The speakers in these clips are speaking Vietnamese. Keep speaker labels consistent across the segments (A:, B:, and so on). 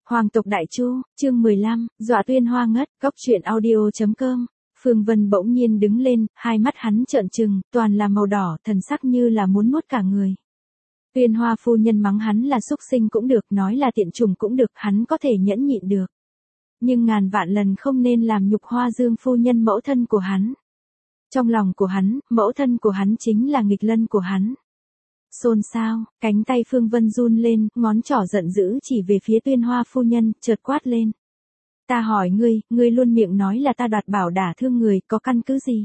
A: Hoàng tộc Đại Chu, chương 15, dọa Tuyên Hoa ngất, góc truyện audio.com. Phương Vân bỗng nhiên đứng lên, hai mắt hắn trợn trừng, toàn là màu đỏ, thần sắc như là muốn nuốt cả người. Tuyên Hoa phu nhân mắng hắn là súc sinh cũng được, nói là tiện chủng cũng được, hắn có thể nhẫn nhịn được. Nhưng ngàn vạn lần không nên làm nhục Hoa Dương phu nhân mẫu thân của hắn. Trong lòng của hắn, mẫu thân của hắn chính là nghịch lân của hắn. Xôn xao, cánh tay Phương Vân run lên, ngón trỏ giận dữ chỉ về phía Tuyên Hoa phu nhân, chợt quát lên. Ta hỏi ngươi luôn miệng nói là ta đoạt bảo đả thương người, có căn cứ gì?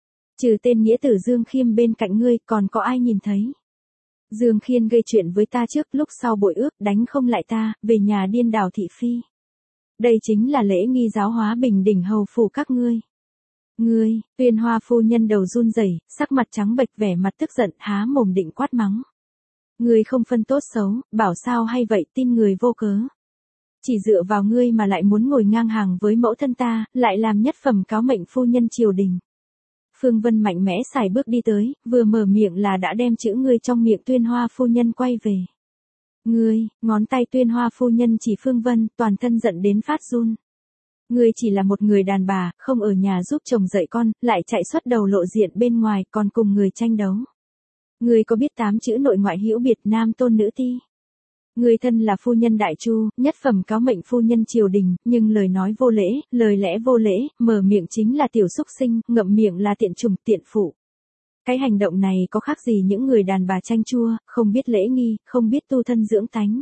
A: Trừ tên nghĩa tử Dương Khiêm bên cạnh ngươi, còn có ai nhìn thấy? Dương Khiên gây chuyện với ta trước, lúc sau bội ước, đánh không lại ta, về nhà điên đảo thị phi. Đây chính là lễ nghi giáo hóa bình đỉnh hầu phủ các ngươi. Ngươi, Tuyên Hoa phu nhân đầu run rẩy, sắc mặt trắng bệch, vẻ mặt tức giận, há mồm định quát mắng. Ngươi không phân tốt xấu, bảo sao hay vậy, tin người vô cớ. Chỉ dựa vào ngươi mà lại muốn ngồi ngang hàng với mẫu thân ta, lại làm nhất phẩm cáo mệnh phu nhân triều đình. Phương Vân mạnh mẽ xài bước đi tới, vừa mở miệng là đã đem chữ ngươi trong miệng Tuyên Hoa phu nhân quay về. Ngươi, ngón tay Tuyên Hoa phu nhân chỉ Phương Vân, toàn thân giận đến phát run. Ngươi chỉ là một người đàn bà, không ở nhà giúp chồng dạy con, lại chạy xuất đầu lộ diện bên ngoài, còn cùng người tranh đấu. Ngươi có biết 8 chữ nội ngoại hữu biệt, nam tôn nữ ti? Ngươi thân là phu nhân Đại Chu, nhất phẩm cáo mệnh phu nhân triều đình, nhưng lời nói vô lễ, lời lẽ vô lễ, mở miệng chính là tiểu xúc sinh, ngậm miệng là tiện chủng, tiện phụ. Cái hành động này có khác gì những người đàn bà chanh chua, không biết lễ nghi, không biết tu thân dưỡng tánh.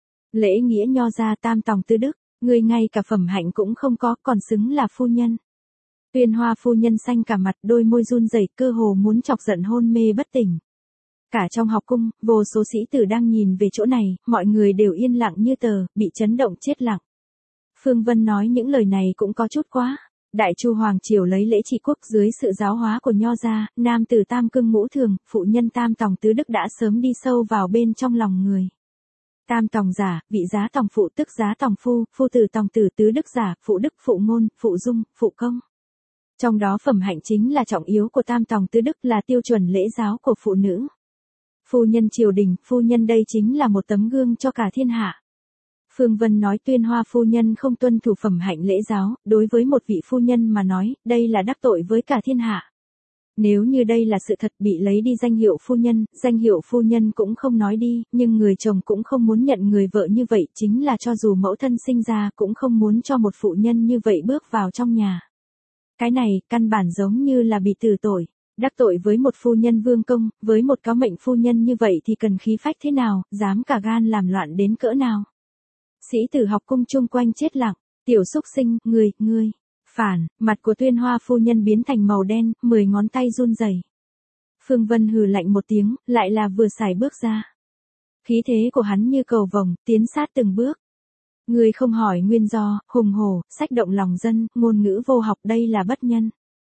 A: Lễ nghĩa nho ra tam tòng tứ đức, ngươi ngay cả phẩm hạnh cũng không có, còn xứng là phu nhân. Tuyên Hoa phu nhân xanh cả mặt, đôi môi run rẩy, cơ hồ muốn chọc giận hôn mê bất tỉnh. Cả trong học cung, vô số sĩ tử đang nhìn về chỗ này, mọi người đều yên lặng như tờ, bị chấn động chết lặng. Phương Vân nói những lời này cũng có chút quá. Đại Chu hoàng triều lấy lễ trị quốc, dưới sự giáo hóa của nho gia, nam tử tam cưng ngũ thường, phụ nhân tam tòng tứ đức đã sớm đi sâu vào bên trong lòng người. Tam tòng giả, vị giá tòng phụ tức giá tòng phu, phu tử tòng tử tứ đức giả, phụ đức, phụ ngôn, phụ dung, phụ công. Trong đó phẩm hạnh chính là trọng yếu của tam tòng tứ đức, là tiêu chuẩn lễ giáo của phụ nữ. Phu nhân triều đình, phu nhân đây chính là một tấm gương cho cả thiên hạ. Phương Vân nói Tuyên Hoa phu nhân không tuân thủ phẩm hạnh lễ giáo, đối với một vị phu nhân mà nói, đây là đắc tội với cả thiên hạ. Nếu như đây là sự thật, bị lấy đi danh hiệu phu nhân cũng không nói đi, nhưng người chồng cũng không muốn nhận người vợ như vậy, chính là cho dù mẫu thân sinh ra cũng không muốn cho một phụ nhân như vậy bước vào trong nhà. Cái này, căn bản giống như là bị tử tội. Đắc tội với một phu nhân vương công, với một cáo mệnh phu nhân như vậy thì cần khí phách thế nào, dám cả gan làm loạn đến cỡ nào. Sĩ tử học cung chung quanh chết lặng, tiểu xúc sinh, ngươi, phản, mặt của Tuyên Hoa phu nhân biến thành màu đen, 10 ngón tay run rẩy. Phương Vân hừ lạnh một tiếng, lại là vừa xài bước ra. Khí thế của hắn như cầu vồng, tiến sát từng bước. Ngươi không hỏi nguyên do, hùng hổ, sách động lòng dân, ngôn ngữ vô học, đây là bất nhân.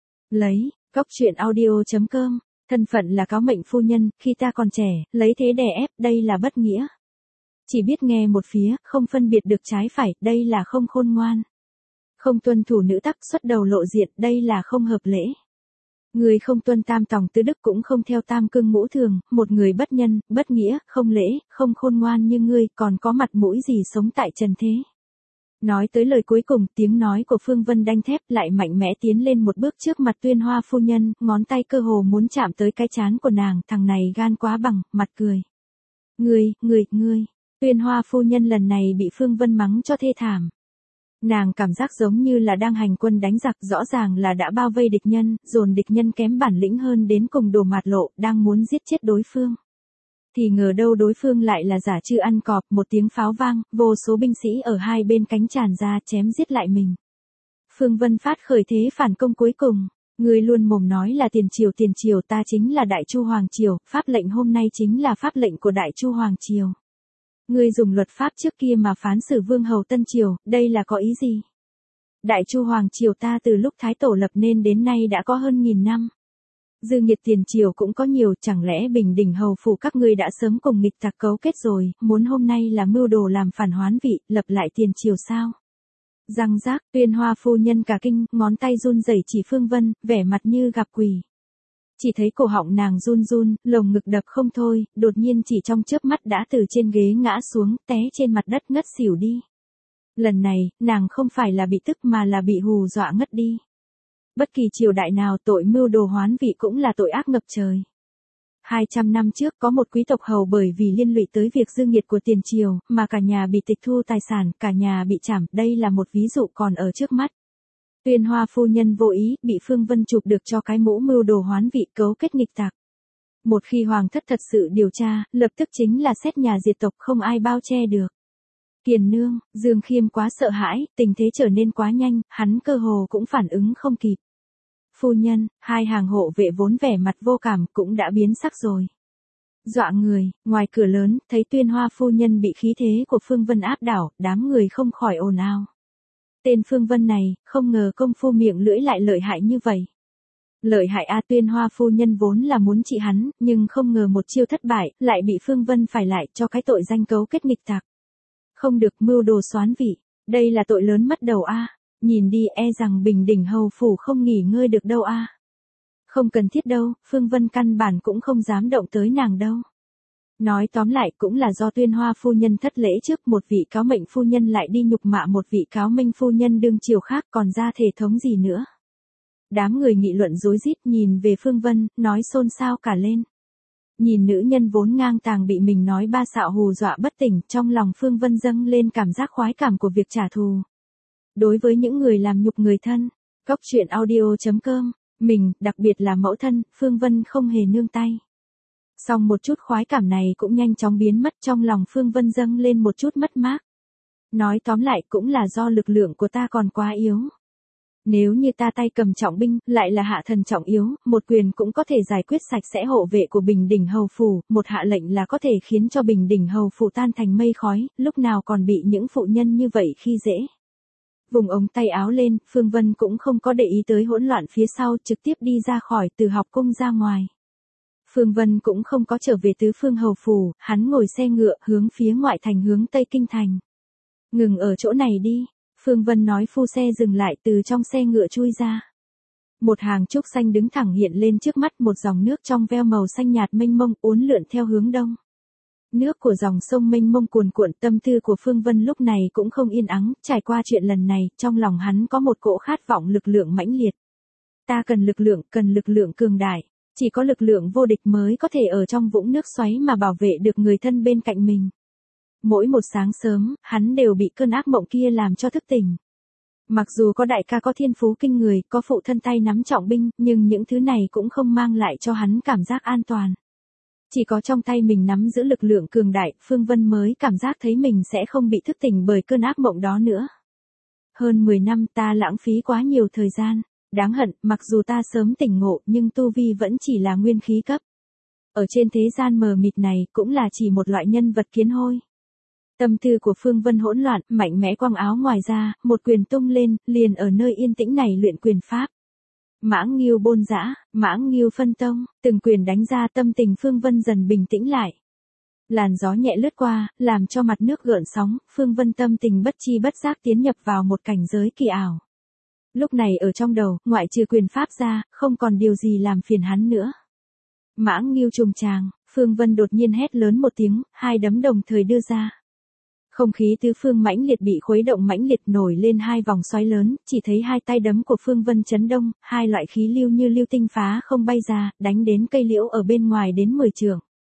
A: Góc truyện audio.com, thân phận là cáo mệnh phu nhân, khi ta còn trẻ, lấy thế đè ép, đây là bất nghĩa. Chỉ biết nghe một phía, không phân biệt được trái phải, đây là không khôn ngoan. Không tuân thủ nữ tắc, xuất đầu lộ diện, đây là không hợp lễ. Người không tuân tam tòng tứ đức cũng không theo tam cưng ngũ thường, một người bất nhân, bất nghĩa, không lễ, không khôn ngoan như ngươi, còn có mặt mũi gì sống tại trần thế. Nói tới lời cuối cùng, tiếng nói của Phương Vân đanh thép, lại mạnh mẽ tiến lên một bước trước mặt Tuyên Hoa phu nhân, ngón tay cơ hồ muốn chạm tới cái trán của nàng, thằng này gan quá bằng, mặt cười. Ngươi, Tuyên Hoa phu nhân lần này bị Phương Vân mắng cho thê thảm. Nàng cảm giác giống như là đang hành quân đánh giặc, rõ ràng là đã bao vây địch nhân, dồn địch nhân kém bản lĩnh hơn đến cùng đổ mạt lộ, đang muốn giết chết đối phương. Thì ngờ đâu đối phương lại là giả chư ăn cọp, một tiếng pháo vang, vô số binh sĩ ở hai bên cánh tràn ra chém giết lại mình. Phương Vân phát khởi thế phản công cuối cùng, ngươi luôn mồm nói là tiền triều, ta chính là Đại Chu hoàng triều, pháp lệnh hôm nay chính là pháp lệnh của Đại Chu hoàng triều. Ngươi dùng luật pháp trước kia mà phán xử vương hầu Tân Triều, đây là có ý gì? Đại Chu hoàng triều ta từ lúc Thái Tổ lập nên đến nay đã có hơn 1000 năm. Dư nghiệt tiền triều cũng có nhiều, chẳng lẽ bình đỉnh hầu phủ các ngươi đã sớm cùng nghịch tặc cấu kết rồi, muốn hôm nay là mưu đồ làm phản hoán vị, lập lại tiền triều sao? Răng rác, Tuyên Hoa phu nhân cả kinh, ngón tay run rẩy chỉ Phương Vân, vẻ mặt như gặp quỷ. Chỉ thấy cổ họng nàng run, lồng ngực đập không thôi, đột nhiên chỉ trong chớp mắt đã từ trên ghế ngã xuống, té trên mặt đất ngất xỉu đi. Lần này, nàng không phải là bị tức mà là bị hù dọa ngất đi. Bất kỳ triều đại nào tội mưu đồ hoán vị cũng là tội ác ngập trời. 200 năm trước có một quý tộc hầu bởi vì liên lụy tới việc dư nghiệt của tiền triều, mà cả nhà bị tịch thu tài sản, cả nhà bị trảm, đây là một ví dụ còn ở trước mắt. Tuyên Hoa phu nhân vô ý, bị Phương Vân chụp được cho cái mũ mưu đồ hoán vị cấu kết nghịch tặc. Một khi hoàng thất thật sự điều tra, lập tức chính là xét nhà diệt tộc không ai bao che được. Kiền nương, Dương Khiêm quá sợ hãi, tình thế trở nên quá nhanh, hắn cơ hồ cũng phản ứng không kịp. Phu nhân, hai hàng hộ vệ vốn vẻ mặt vô cảm cũng đã biến sắc rồi. Dọa người, ngoài cửa lớn, thấy Tuyên Hoa phu nhân bị khí thế của Phương Vân áp đảo, đám người không khỏi ồn ào. Tên Phương Vân này, không ngờ công phu miệng lưỡi lại lợi hại như vậy. Lợi hại a, Tuyên Hoa phu nhân vốn là muốn trị hắn, nhưng không ngờ một chiêu thất bại, lại bị Phương Vân phải lại cho cái tội danh cấu kết nghịch tặc. Không được mưu đồ xoán vị, đây là tội lớn mất đầu a. Nhìn đi e rằng Bình Đỉnh hầu phủ không nghỉ ngơi được đâu a. Không cần thiết đâu, Phương Vân căn bản cũng không dám động tới nàng đâu. Nói tóm lại cũng là do Tuyên Hoa phu nhân thất lễ trước, một vị cáo mệnh phu nhân lại đi nhục mạ một vị cáo minh phu nhân đương triều khác, còn ra thể thống gì nữa. Đám người nghị luận rối rít nhìn về Phương Vân, nói xôn xao cả lên. Nhìn nữ nhân vốn ngang tàng bị mình nói ba xạo hù dọa bất tỉnh, trong lòng Phương Vân dâng lên cảm giác khoái cảm của việc trả thù. Đối với những người làm nhục người thân, Cóc Truyện Audio.com, mình, đặc biệt là mẫu thân, Phương Vân không hề nương tay. Song một chút khoái cảm này cũng nhanh chóng biến mất, trong lòng Phương Vân dâng lên một chút mất mát. Nói tóm lại cũng là do lực lượng của ta còn quá yếu. Nếu như ta tay cầm trọng binh, lại là hạ thần trọng yếu, một quyền cũng có thể giải quyết sạch sẽ hộ vệ của Bình Đỉnh hầu phủ, một hạ lệnh là có thể khiến cho Bình Đỉnh hầu phủ tan thành mây khói, lúc nào còn bị những phụ nhân như vậy khi dễ. Vùng ống tay áo lên, Phương Vân cũng không có để ý tới hỗn loạn phía sau, trực tiếp đi ra khỏi Từ Học cung ra ngoài. Phương Vân cũng không có trở về Tứ Phương hầu phủ, hắn ngồi xe ngựa hướng phía ngoại thành hướng Tây Kinh thành. Ngừng ở chỗ này đi. Phương Vân nói, phu xe dừng lại, từ trong xe ngựa chui ra. Một hàng trúc xanh đứng thẳng hiện lên trước mắt, một dòng nước trong veo màu xanh nhạt mênh mông uốn lượn theo hướng đông. Nước của dòng sông mênh mông cuồn cuộn, tâm tư của Phương Vân lúc này cũng không yên ắng, trải qua chuyện lần này, trong lòng hắn có một cỗ khát vọng lực lượng mãnh liệt. Ta cần lực lượng cường đại, chỉ có lực lượng vô địch mới có thể ở trong vũng nước xoáy mà bảo vệ được người thân bên cạnh mình. Mỗi một sáng sớm, hắn đều bị cơn ác mộng kia làm cho thức tỉnh. Mặc dù có đại ca có thiên phú kinh người, có phụ thân tay nắm trọng binh, nhưng những thứ này cũng không mang lại cho hắn cảm giác an toàn. Chỉ có trong tay mình nắm giữ lực lượng cường đại, Phương Vân mới cảm giác thấy mình sẽ không bị thức tỉnh bởi cơn ác mộng đó nữa. Hơn 10 năm ta lãng phí quá nhiều thời gian. Đáng hận, mặc dù ta sớm tỉnh ngộ nhưng tu vi vẫn chỉ là nguyên khí cấp. Ở trên thế gian mờ mịt này cũng là chỉ một loại nhân vật kiến hôi. Tâm tư của Phương Vân hỗn loạn, mạnh mẽ quăng áo ngoài ra, một quyền tung lên, liền ở nơi yên tĩnh này luyện quyền pháp. Mãng Nghiêu bôn dã, Mãng Nghiêu phân tông, từng quyền đánh ra, tâm tình Phương Vân dần bình tĩnh lại. Làn gió nhẹ lướt qua, làm cho mặt nước gợn sóng, Phương Vân tâm tình bất chi bất giác tiến nhập vào một cảnh giới kỳ ảo. Lúc này ở trong đầu, ngoại trừ quyền pháp ra, không còn điều gì làm phiền hắn nữa. Mãng Nghiêu trùng tràng, Phương Vân đột nhiên hét lớn một tiếng, hai đấm đồng thời đưa ra. Không khí tứ phương mãnh liệt bị khuấy động mãnh liệt, nổi lên hai vòng xoáy lớn, chỉ thấy hai tay đấm của Phương Vân chấn động, hai loại khí lưu như lưu tinh phá không bay ra, đánh đến cây liễu ở bên ngoài đến 10 trượng.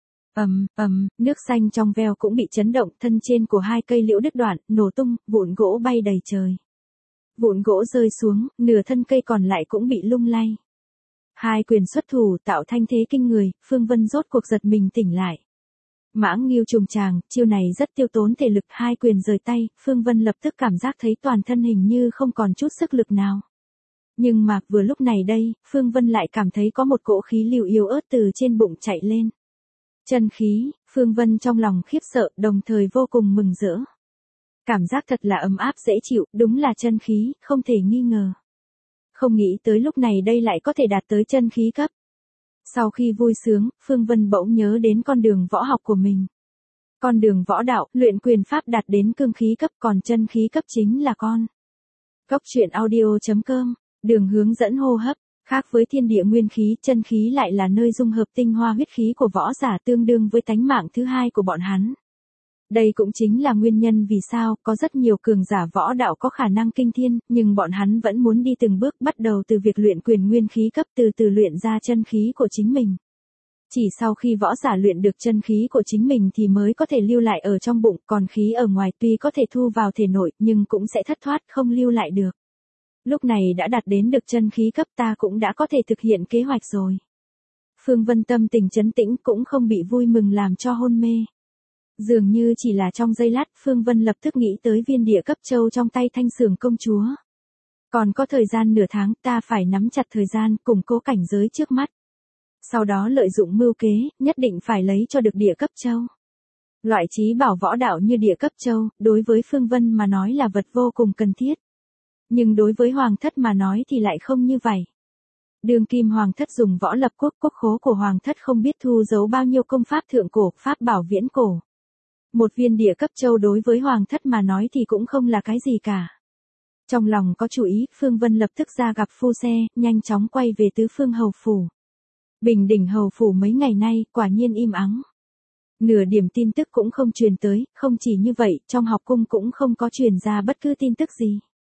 A: Nước xanh trong veo cũng bị chấn động, thân trên của hai cây liễu đứt đoạn, nổ tung, vụn gỗ bay đầy trời. Vụn gỗ rơi xuống, nửa thân cây còn lại cũng bị lung lay. Hai quyền xuất thủ tạo thanh thế kinh người, Phương Vân rốt cuộc giật mình tỉnh lại. Mãng Nghiêu trùng tràng, chiêu này rất tiêu tốn thể lực, hai quyền rời tay, Phương Vân lập tức cảm giác thấy toàn thân hình như không còn chút sức lực nào. Nhưng mà, vừa lúc này đây, Phương Vân lại cảm thấy có một cỗ khí lưu yếu ớt từ trên bụng chạy lên. Chân khí, Phương Vân trong lòng khiếp sợ, đồng thời vô cùng mừng rỡ. Cảm giác thật là ấm áp dễ chịu, đúng là chân khí, không thể nghi ngờ. Không nghĩ tới lúc này đây lại có thể đạt tới chân khí cấp. Sau khi vui sướng, Phương Vân bỗng nhớ đến con đường võ học của mình. Con đường võ đạo, luyện quyền pháp đạt đến cương khí cấp, còn chân khí cấp chính là con. Cóc Truyện Audio.com, đường hướng dẫn hô hấp, khác với thiên địa nguyên khí, chân khí lại là nơi dung hợp tinh hoa huyết khí của võ giả, tương đương với tánh mạng thứ hai của bọn hắn. Đây cũng chính là nguyên nhân vì sao có rất nhiều cường giả võ đạo có khả năng kinh thiên, nhưng bọn hắn vẫn muốn đi từng bước bắt đầu từ việc luyện quyền nguyên khí cấp từ từ luyện ra chân khí của chính mình. Chỉ sau khi võ giả luyện được chân khí của chính mình thì mới có thể lưu lại ở trong bụng, còn khí ở ngoài tuy có thể thu vào thể nội nhưng cũng sẽ thất thoát không lưu lại được. Lúc này đã đạt đến được chân khí cấp ta cũng đã có thể thực hiện kế hoạch rồi. Phương Vân tâm tình trấn tĩnh cũng không bị vui mừng làm cho hôn mê. Dường như chỉ là trong giây lát Phương Vân lập tức nghĩ tới viên địa cấp châu trong tay Thanh Sường công chúa. Còn có thời gian nửa tháng ta phải nắm chặt thời gian củng cố cảnh giới trước mắt. Sau đó lợi dụng mưu kế, nhất định phải lấy cho được địa cấp châu. Loại trí bảo võ đạo như địa cấp châu, đối với Phương Vân mà nói là vật vô cùng cần thiết. Nhưng đối với Hoàng thất mà nói thì lại không như vậy. Đương kim Hoàng thất dùng võ lập quốc, quốc khố của Hoàng thất không biết thu giấu bao nhiêu công pháp thượng cổ, pháp bảo viễn cổ. Một viên địa cấp châu đối với Hoàng thất mà nói thì cũng không là cái gì cả. Trong lòng có chủ ý, Phương Vân lập tức ra gặp phu xe, nhanh chóng quay về tứ phương hầu phủ. Bình Đỉnh hầu phủ mấy ngày nay quả nhiên im ắng. Nửa điểm tin tức cũng không truyền tới, không chỉ như vậy, trong học cung cũng không có truyền ra bất cứ tin tức gì.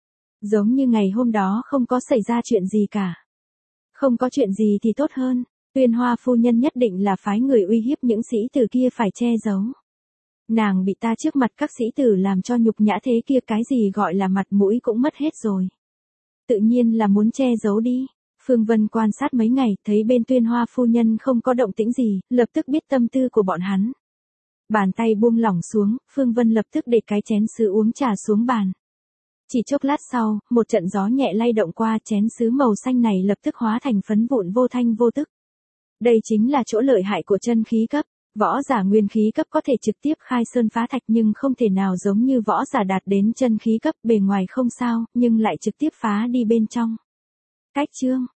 A: Giống như ngày hôm đó không có xảy ra chuyện gì cả. Không có chuyện gì thì tốt hơn, Tuyên Hoa phu nhân nhất định là phái người uy hiếp những sĩ tử kia phải che giấu. Nàng bị ta trước mặt các sĩ tử làm cho nhục nhã thế kia, cái gì gọi là mặt mũi cũng mất hết rồi. Tự nhiên là muốn che giấu đi. Phương Vân quan sát mấy ngày, thấy bên Tuyên Hoa phu nhân không có động tĩnh gì, lập tức biết tâm tư của bọn hắn. Bàn tay buông lỏng xuống, Phương Vân lập tức để cái chén sứ uống trà xuống bàn. Chỉ chốc lát sau, một trận gió nhẹ lay động qua, chén sứ màu xanh này lập tức hóa thành phấn vụn vô thanh vô tức. Đây chính là chỗ lợi hại của chân khí cấp. Võ giả nguyên khí cấp có thể trực tiếp khai sơn phá thạch nhưng không thể nào giống như võ giả đạt đến chân khí cấp, bề ngoài không sao, nhưng lại trực tiếp phá đi bên trong. Cách chương